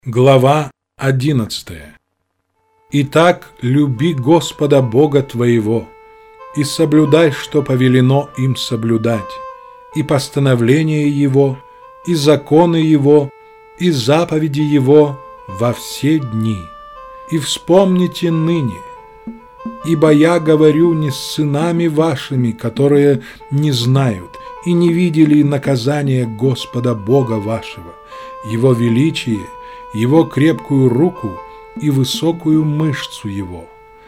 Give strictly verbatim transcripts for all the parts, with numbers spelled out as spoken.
Глава одиннадцатая. Итак, люби Господа Бога твоего, и соблюдай, что повелено им соблюдать, и постановления Его, и законы Его, и заповеди Его во все дни. И вспомните ныне, ибо я говорю не с сынами вашими, которые не знают и не видели наказания Господа Бога вашего, Его величие, Его крепкую руку и высокую мышцу Его,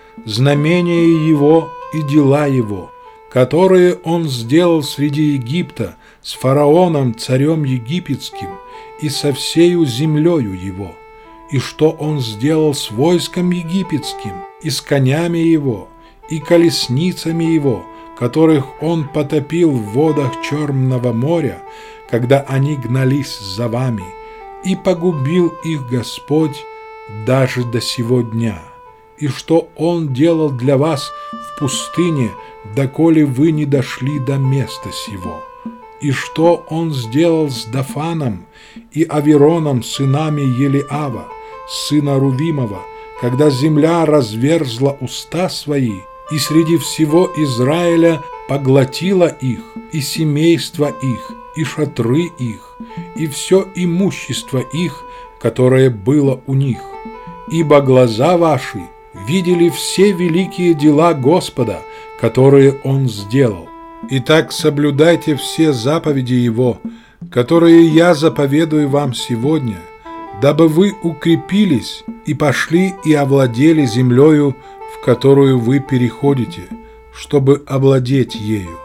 знамения Его и дела Его, которые Он сделал среди Египта с фараоном, царем египетским, и со всею землею Его, и что Он сделал с войском египетским, и с конями Его, и колесницами Его, которых Он потопил в водах Черного моря, когда они гнались за вами, и погубил их Господь даже до сего дня, и что Он делал для вас в пустыне, доколе вы не дошли до места сего, и что Он сделал с Дафаном и Авероном, сынами Елиава, сына Рувимова, когда земля разверзла уста свои, и среди всего Израиля поглотила их, и семейства их, и шатры их, и все имущество их, которое было у них. Ибо глаза ваши видели все великие дела Господа, которые Он сделал. Итак, соблюдайте все заповеди Его, которые я заповедую вам сегодня, дабы вы укрепились и пошли и овладели землею, в которую вы переходите, чтобы овладеть ею,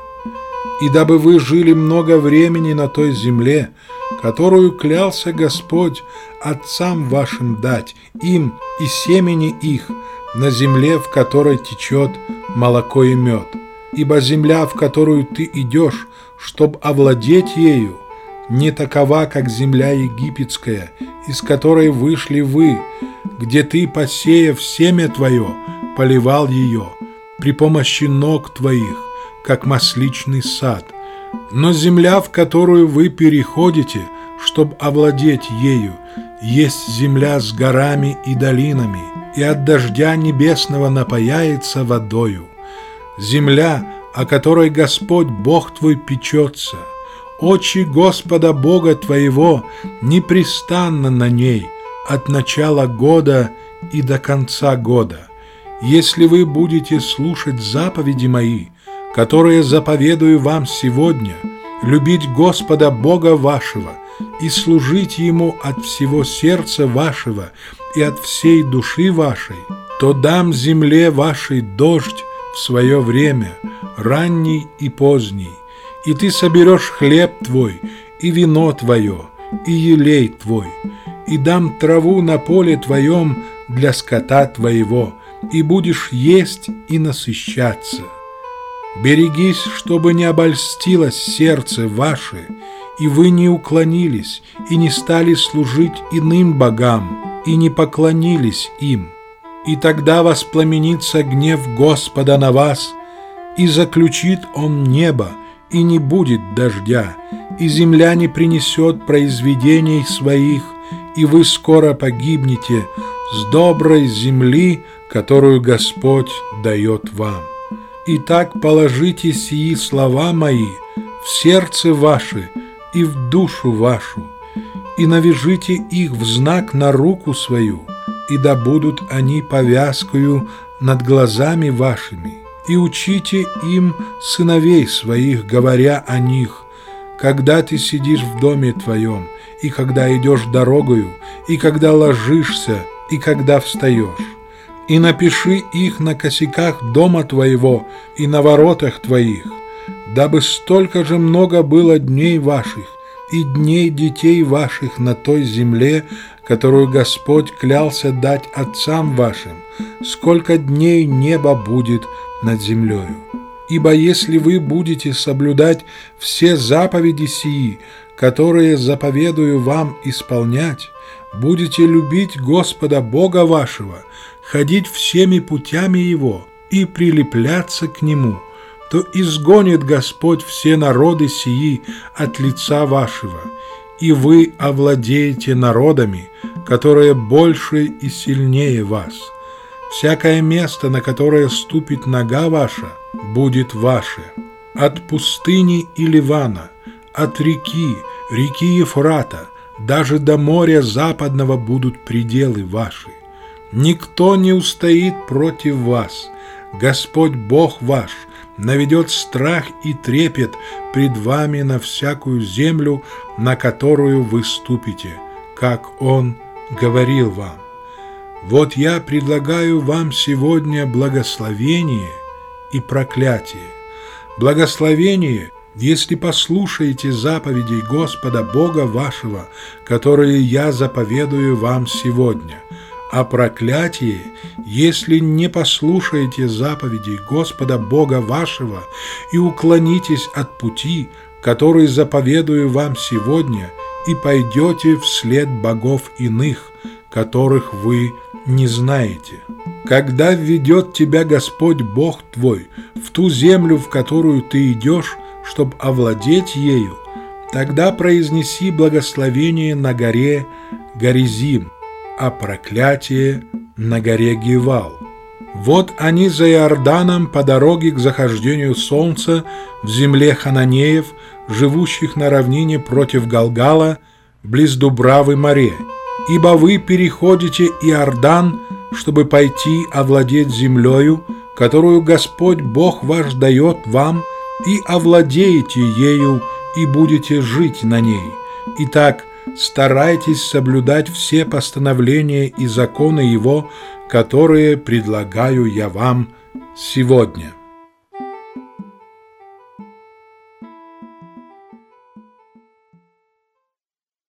и дабы вы жили много времени на той земле, которую клялся Господь отцам вашим дать им и семени их, на земле, в которой течет молоко и мед. Ибо земля, в которую ты идешь, чтоб овладеть ею, не такова, как земля египетская, из которой вышли вы, где ты, посеяв семя твое, поливал ее при помощи ног твоих, как масличный сад. Но земля, в которую вы переходите, чтобы овладеть ею, есть земля с горами и долинами, и от дождя небесного напояется водою. Земля, о которой Господь Бог твой печется, очи Господа Бога твоего непрестанно на ней от начала года и до конца года. Если вы будете слушать заповеди мои, которые заповедую вам сегодня, любить Господа Бога вашего и служить Ему от всего сердца вашего и от всей души вашей, то дам земле вашей дождь в свое время, ранний и поздний, и ты соберешь хлеб твой, и вино твое, и елей твой, и дам траву на поле твоем для скота твоего, и будешь есть и насыщаться. Берегись, чтобы не обольстилось сердце ваше, и вы не уклонились, и не стали служить иным богам, и не поклонились им. И тогда воспламенится гнев Господа на вас, и заключит Он небо, и не будет дождя, и земля не принесет произведений своих, и вы скоро погибнете с доброй земли, которую Господь дает вам. Итак, положите сии слова мои в сердце ваше и в душу вашу, и навяжите их в знак на руку свою, и да будут они повязкою над глазами вашими, и учите им сыновей своих, говоря о них, когда ты сидишь в доме твоем, и когда идешь дорогою, и когда ложишься, и когда встаешь. И напиши их на косяках дома твоего и на воротах твоих, дабы столько же много было дней ваших и дней детей ваших на той земле, которую Господь клялся дать отцам вашим, сколько дней небо будет над землею. Ибо если вы будете соблюдать все заповеди сии, которые заповедую вам исполнять, будете любить Господа Бога вашего, ходить всеми путями Его и прилепляться к Нему, то изгонит Господь все народы сии от лица вашего, и вы овладеете народами, которые больше и сильнее вас. Всякое место, на которое ступит нога ваша, будет ваше. От пустыни и Ливана, от реки, реки Ефрата, даже до моря западного будут пределы ваши. Никто не устоит против вас. Господь Бог ваш наведет страх и трепет пред вами на всякую землю, на которую вы ступите, как Он говорил вам. Вот я предлагаю вам сегодня благословение и проклятие. Благословение, если послушаете заповедей Господа Бога вашего, которые я заповедую вам сегодня, а проклятие, если не послушаете заповедей Господа Бога вашего и уклонитесь от пути, который заповедую вам сегодня, и пойдете вслед богов иных, которых вы не знаете. Когда введет тебя Господь Бог твой в ту землю, в которую ты идешь, чтобы овладеть ею, тогда произнеси благословение на горе Горизим, а проклятие на горе Гивал. Вот они за Иорданом по дороге к захождению солнца в земле хананеев, живущих на равнине против Галгала, близ Дубравы море. Ибо вы переходите Иордан, чтобы пойти овладеть землею, которую Господь Бог ваш дает вам, и овладеете ею, и будете жить на ней. Итак, старайтесь соблюдать все постановления и законы Его, которые предлагаю я вам сегодня.